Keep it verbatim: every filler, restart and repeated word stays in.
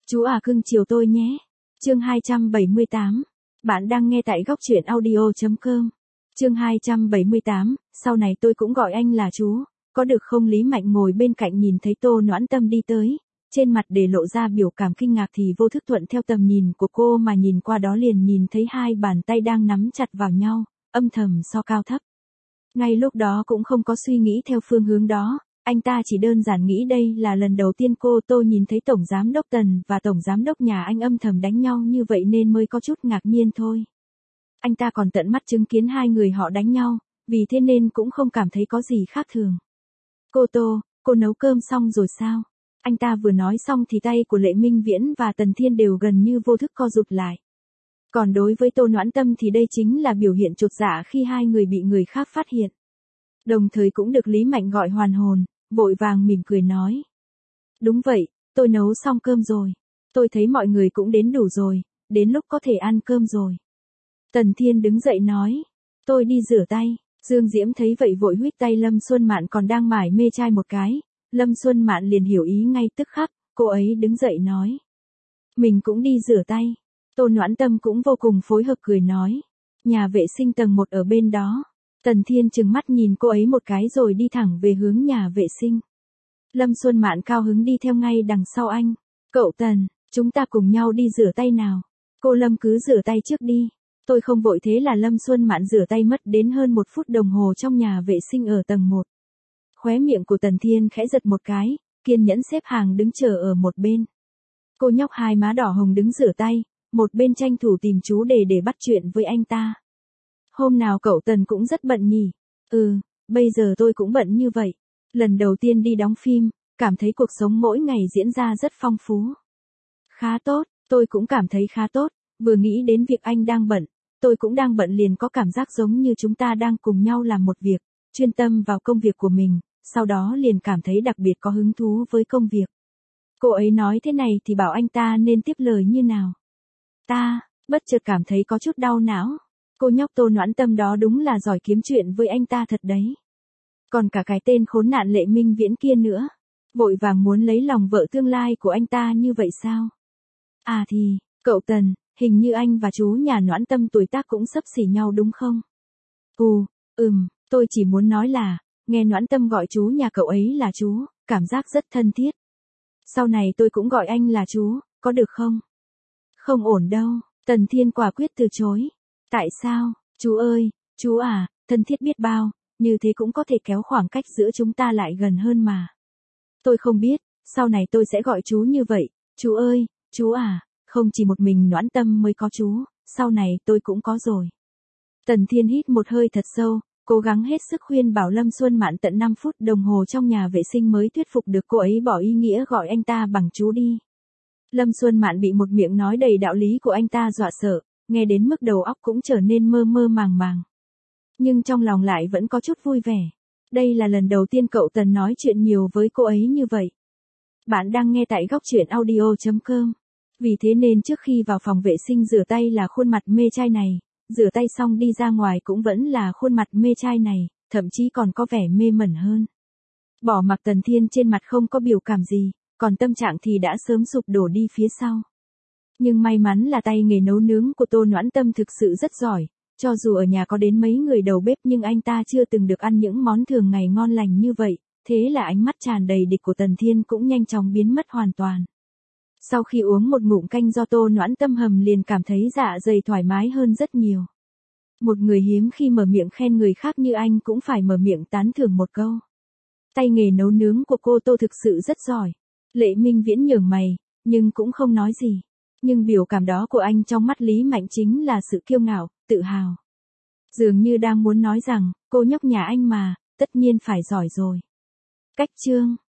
Chú à cưng chiều tôi nhé. Chương hai trăm bảy mươi tám. Bạn đang nghe tại góc truyện audio chấm com. Chương hai trăm bảy mươi tám, sau này tôi cũng gọi anh là chú, có được không? Lý Mạnh ngồi bên cạnh nhìn thấy Tô Noãn Tâm đi tới, trên mặt để lộ ra biểu cảm kinh ngạc thì vô thức thuận theo tầm nhìn của cô mà nhìn qua đó liền nhìn thấy hai bàn tay đang nắm chặt vào nhau, âm thầm so cao thấp. Ngay lúc đó cũng không có suy nghĩ theo phương hướng đó, anh ta chỉ đơn giản nghĩ đây là lần đầu tiên cô Tô nhìn thấy Tổng Giám đốc Tần và Tổng Giám đốc nhà anh âm thầm đánh nhau như vậy nên mới có chút ngạc nhiên thôi. Anh ta còn tận mắt chứng kiến hai người họ đánh nhau, vì thế nên cũng không cảm thấy có gì khác thường. Cô Tô, cô nấu cơm xong rồi sao? Anh ta vừa nói xong thì tay của Lệ Minh Viễn và Tần Thiên đều gần như vô thức co rụt lại. Còn đối với Tô Noãn Tâm thì đây chính là biểu hiện chột dạ khi hai người bị người khác phát hiện. Đồng thời cũng được Lý Mạnh gọi hoàn hồn, vội vàng mỉm cười nói. Đúng vậy, tôi nấu xong cơm rồi. Tôi thấy mọi người cũng đến đủ rồi, đến lúc có thể ăn cơm rồi. Tần Thiên đứng dậy nói. Tôi đi rửa tay. Dương Diễm thấy vậy vội huýt tay Lâm Xuân Mạn còn đang mải mê chai một cái. Lâm Xuân Mạn liền hiểu ý ngay tức khắc, cô ấy đứng dậy nói. Mình cũng đi rửa tay. Tô Noãn Tâm cũng vô cùng phối hợp cười nói. Nhà vệ sinh tầng một ở bên đó. Tần Thiên trừng mắt nhìn cô ấy một cái rồi đi thẳng về hướng nhà vệ sinh. Lâm Xuân Mạn cao hứng đi theo ngay đằng sau anh. Cậu Tần, chúng ta cùng nhau đi rửa tay nào. Cô Lâm cứ rửa tay trước đi. Tôi không vội. Thế là Lâm Xuân Mạn rửa tay mất đến hơn một phút đồng hồ trong nhà vệ sinh ở tầng một. Khóe miệng của Tần Thiên khẽ giật một cái, kiên nhẫn xếp hàng đứng chờ ở một bên. Cô nhóc hai má đỏ hồng đứng rửa tay, một bên tranh thủ tìm chú để để bắt chuyện với anh ta. Hôm nào cậu Tần cũng rất bận nhỉ? Ừ, bây giờ tôi cũng bận như vậy. Lần đầu tiên đi đóng phim, cảm thấy cuộc sống mỗi ngày diễn ra rất phong phú. Khá tốt, tôi cũng cảm thấy khá tốt, vừa nghĩ đến việc anh đang bận, tôi cũng đang bận liền có cảm giác giống như chúng ta đang cùng nhau làm một việc, chuyên tâm vào công việc của mình, sau đó liền cảm thấy đặc biệt có hứng thú với công việc. Cô ấy nói thế này thì bảo anh ta nên tiếp lời như nào. Ta, bất chợt cảm thấy có chút đau não. Cô nhóc Tô Noãn Tâm đó đúng là giỏi kiếm chuyện với anh ta thật đấy. Còn cả cái tên khốn nạn Lệ Minh Viễn kia nữa. Vội vàng muốn lấy lòng vợ tương lai của anh ta như vậy sao? À thì, cậu Tần, hình như anh và chú nhà Noãn Tâm tuổi tác cũng xấp xỉ nhau đúng không? Ừ, ừm, tôi chỉ muốn nói là, nghe Noãn Tâm gọi chú nhà cậu ấy là chú, cảm giác rất thân thiết. Sau này tôi cũng gọi anh là chú, có được không? Không ổn đâu, Tần Thiên quả quyết từ chối. Tại sao, chú ơi, chú à, thân thiết biết bao, như thế cũng có thể kéo khoảng cách giữa chúng ta lại gần hơn mà. Tôi không biết, sau này tôi sẽ gọi chú như vậy, chú ơi, chú à, không chỉ một mình Noãn Tâm mới có chú, sau này tôi cũng có rồi. Tần Thiên hít một hơi thật sâu, cố gắng hết sức khuyên bảo Lâm Xuân Mạn tận năm phút đồng hồ trong nhà vệ sinh mới thuyết phục được cô ấy bỏ ý nghĩa gọi anh ta bằng chú đi. Lâm Xuân Mạn bị một miệng nói đầy đạo lý của anh ta dọa sợ, nghe đến mức đầu óc cũng trở nên mơ mơ màng màng. Nhưng trong lòng lại vẫn có chút vui vẻ. Đây là lần đầu tiên cậu Tần nói chuyện nhiều với cô ấy như vậy. Bạn đang nghe tại góc truyện audio chấm com. Vì thế nên trước khi vào phòng vệ sinh rửa tay là khuôn mặt mê trai này, rửa tay xong đi ra ngoài cũng vẫn là khuôn mặt mê trai này, thậm chí còn có vẻ mê mẩn hơn. Bỏ mặc Tần Thiên trên mặt không có biểu cảm gì, còn tâm trạng thì đã sớm sụp đổ đi phía sau. Nhưng may mắn là tay nghề nấu nướng của Tô Noãn Tâm thực sự rất giỏi, cho dù ở nhà có đến mấy người đầu bếp nhưng anh ta chưa từng được ăn những món thường ngày ngon lành như vậy, thế là ánh mắt tràn đầy địch của Tần Thiên cũng nhanh chóng biến mất hoàn toàn. Sau khi uống một ngụm canh do Tô Noãn Tâm hầm liền cảm thấy dạ dày thoải mái hơn rất nhiều. Một người hiếm khi mở miệng khen người khác như anh cũng phải mở miệng tán thưởng một câu. Tay nghề nấu nướng của cô Tô thực sự rất giỏi. Lệ Minh Viễn nhướng mày, nhưng cũng không nói gì. Nhưng biểu cảm đó của anh trong mắt Lý Mạnh chính là sự kiêu ngạo, tự hào. Dường như đang muốn nói rằng, cô nhóc nhà anh mà, tất nhiên phải giỏi rồi. Cách chương